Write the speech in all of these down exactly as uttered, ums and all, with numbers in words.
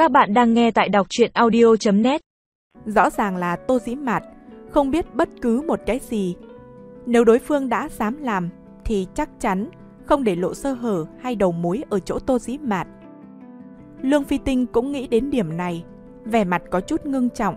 Các bạn đang nghe tại đọc truyện audio chấm net. Rõ ràng là Tô Dĩ Mạt không biết bất cứ một cái gì. Nếu đối phương đã dám làm thì chắc chắn không để lộ sơ hở hay đầu mối ở chỗ Tô Dĩ Mạt. Lương Phi Tinh cũng nghĩ đến điểm này, vẻ mặt có chút ngưng trọng.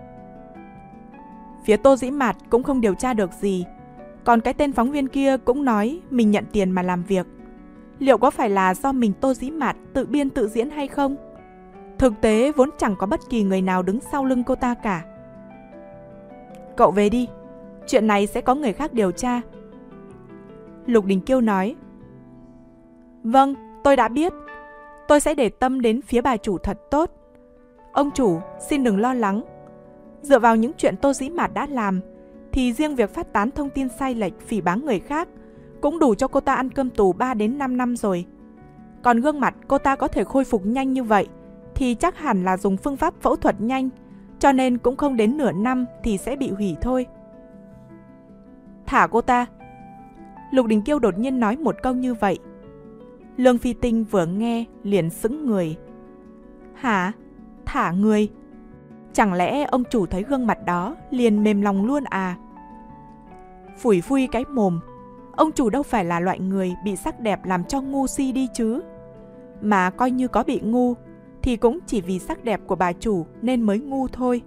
Phía Tô Dĩ Mạt cũng không điều tra được gì, còn cái tên phóng viên kia cũng nói mình nhận tiền mà làm việc. Liệu có phải là do mình Tô Dĩ Mạt tự biên tự diễn hay không? Thực tế vốn chẳng có bất kỳ người nào đứng sau lưng cô ta cả. Cậu về đi, chuyện này sẽ có người khác điều tra. Lục Đình Kiêu nói. Vâng, tôi đã biết. Tôi sẽ để tâm đến phía bà chủ thật tốt. Ông chủ, xin đừng lo lắng. Dựa vào những chuyện Tô Dĩ Mạt đã làm, thì riêng việc phát tán thông tin sai lệch phỉ báng người khác cũng đủ cho cô ta ăn cơm tù ba đến năm năm rồi. Còn gương mặt cô ta có thể khôi phục nhanh như vậy thì chắc hẳn là dùng phương pháp phẫu thuật nhanh, cho nên cũng không đến nửa năm thì sẽ bị hủy thôi. Thả cô ta. Lục Đình Kiêu đột nhiên nói một câu như vậy. Lương Phi Tinh vừa nghe liền sững người. Hả? Thả người? Chẳng lẽ ông chủ thấy gương mặt đó liền mềm lòng luôn à? Phủi phui cái mồm. Ông chủ đâu phải là loại người bị sắc đẹp làm cho ngu si đi chứ. Mà coi như có bị ngu thì cũng chỉ vì sắc đẹp của bà chủ nên mới ngu thôi.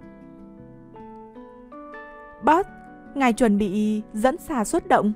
Boss, ngài chuẩn bị dẫn xà xuất động.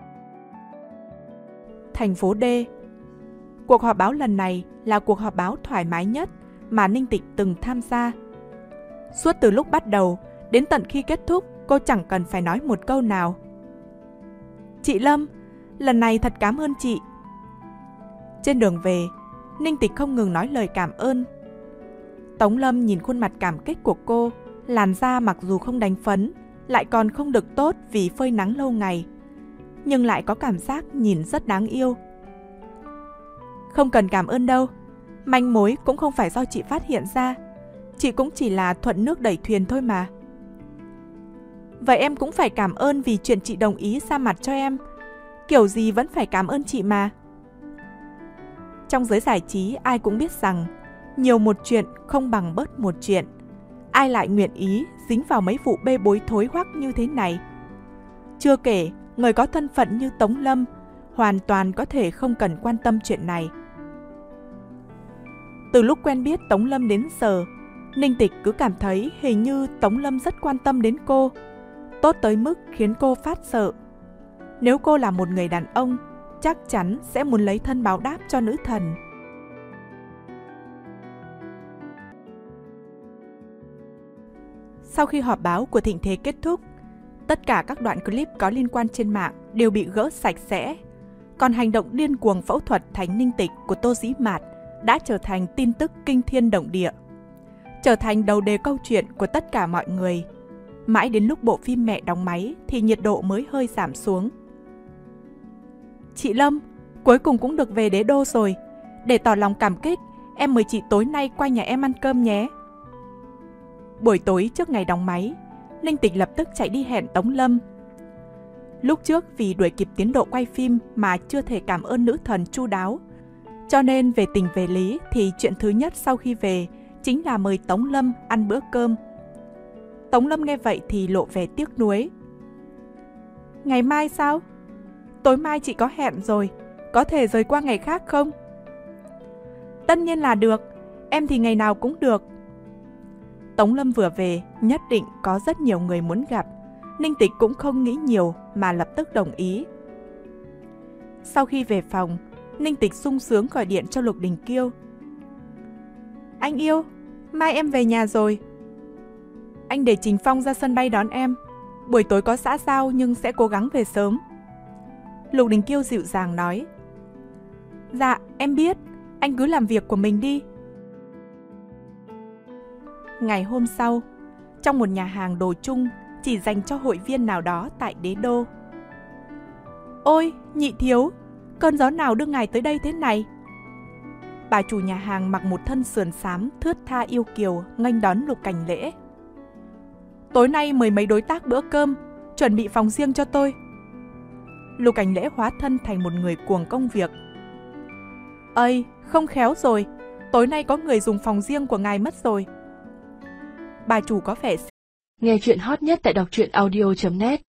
Thành phố D. Cuộc họp báo lần này là cuộc họp báo thoải mái nhất mà Ninh Tịch từng tham gia. Suốt từ lúc bắt đầu đến tận khi kết thúc, cô chẳng cần phải nói một câu nào. Chị Lâm, lần này thật cảm ơn chị. Trên đường về, Ninh Tịch không ngừng nói lời cảm ơn. Tống Lâm nhìn khuôn mặt cảm kích của cô, làn da mặc dù không đánh phấn, lại còn không được tốt vì phơi nắng lâu ngày, nhưng lại có cảm giác nhìn rất đáng yêu. Không cần cảm ơn đâu, manh mối cũng không phải do chị phát hiện ra, chị cũng chỉ là thuận nước đẩy thuyền thôi mà. Vậy em cũng phải cảm ơn vì chuyện chị đồng ý ra mặt cho em, kiểu gì vẫn phải cảm ơn chị mà. Trong giới giải trí ai cũng biết rằng nhiều một chuyện không bằng bớt một chuyện. Ai lại nguyện ý dính vào mấy vụ bê bối thối hoắc như thế này? Chưa kể, người có thân phận như Tống Lâm hoàn toàn có thể không cần quan tâm chuyện này. Từ lúc quen biết Tống Lâm đến giờ, Ninh Tịch cứ cảm thấy hình như Tống Lâm rất quan tâm đến cô, tốt tới mức khiến cô phát sợ. Nếu cô là một người đàn ông, chắc chắn sẽ muốn lấy thân báo đáp cho nữ thần. Sau khi họp báo của Thịnh Thế kết thúc, tất cả các đoạn clip có liên quan trên mạng đều bị gỡ sạch sẽ. Còn hành động điên cuồng phẫu thuật thành Ninh Tịch của Tô Dĩ Mạt đã trở thành tin tức kinh thiên động địa, trở thành đầu đề câu chuyện của tất cả mọi người. Mãi đến lúc bộ phim mẹ đóng máy thì nhiệt độ mới hơi giảm xuống. Chị Lâm, cuối cùng cũng được về đế đô rồi. Để tỏ lòng cảm kích, em mời chị tối nay qua nhà em ăn cơm nhé. Buổi tối trước ngày đóng máy, Ninh Tịch lập tức chạy đi hẹn Tống Lâm. Lúc trước vì đuổi kịp tiến độ quay phim mà chưa thể cảm ơn nữ thần chu đáo, cho nên về tình về lý thì chuyện thứ nhất sau khi về chính là mời Tống Lâm ăn bữa cơm. Tống Lâm nghe vậy thì lộ vẻ tiếc nuối. Ngày mai sao? Tối mai chị có hẹn rồi, có thể rời qua ngày khác không? Tất nhiên là được, em thì ngày nào cũng được. Tống Lâm vừa về, nhất định có rất nhiều người muốn gặp. Ninh Tịch cũng không nghĩ nhiều mà lập tức đồng ý. Sau khi về phòng, Ninh Tịch sung sướng gọi điện cho Lục Đình Kiêu. Anh yêu, mai em về nhà rồi. Anh để Trình Phong ra sân bay đón em. Buổi tối có xã giao nhưng sẽ cố gắng về sớm. Lục Đình Kiêu dịu dàng nói. Dạ, em biết, anh cứ làm việc của mình đi. Ngày hôm sau, trong một nhà hàng đồ chung chỉ dành cho hội viên nào đó tại đế đô. Ôi, nhị thiếu, cơn gió nào đưa ngài tới đây thế này? Bà chủ nhà hàng mặc một thân sườn xám thướt tha yêu kiều nghênh đón Lục Cảnh Lễ. Tối nay mời mấy đối tác bữa cơm, chuẩn bị phòng riêng cho tôi. Lục Cảnh Lễ hóa thân thành một người cuồng công việc. Ây, không khéo rồi, tối nay có người dùng phòng riêng của ngài mất rồi. Bà chủ có vẻ... Nghe chuyện hot nhất tại đọc truyện audio chấm net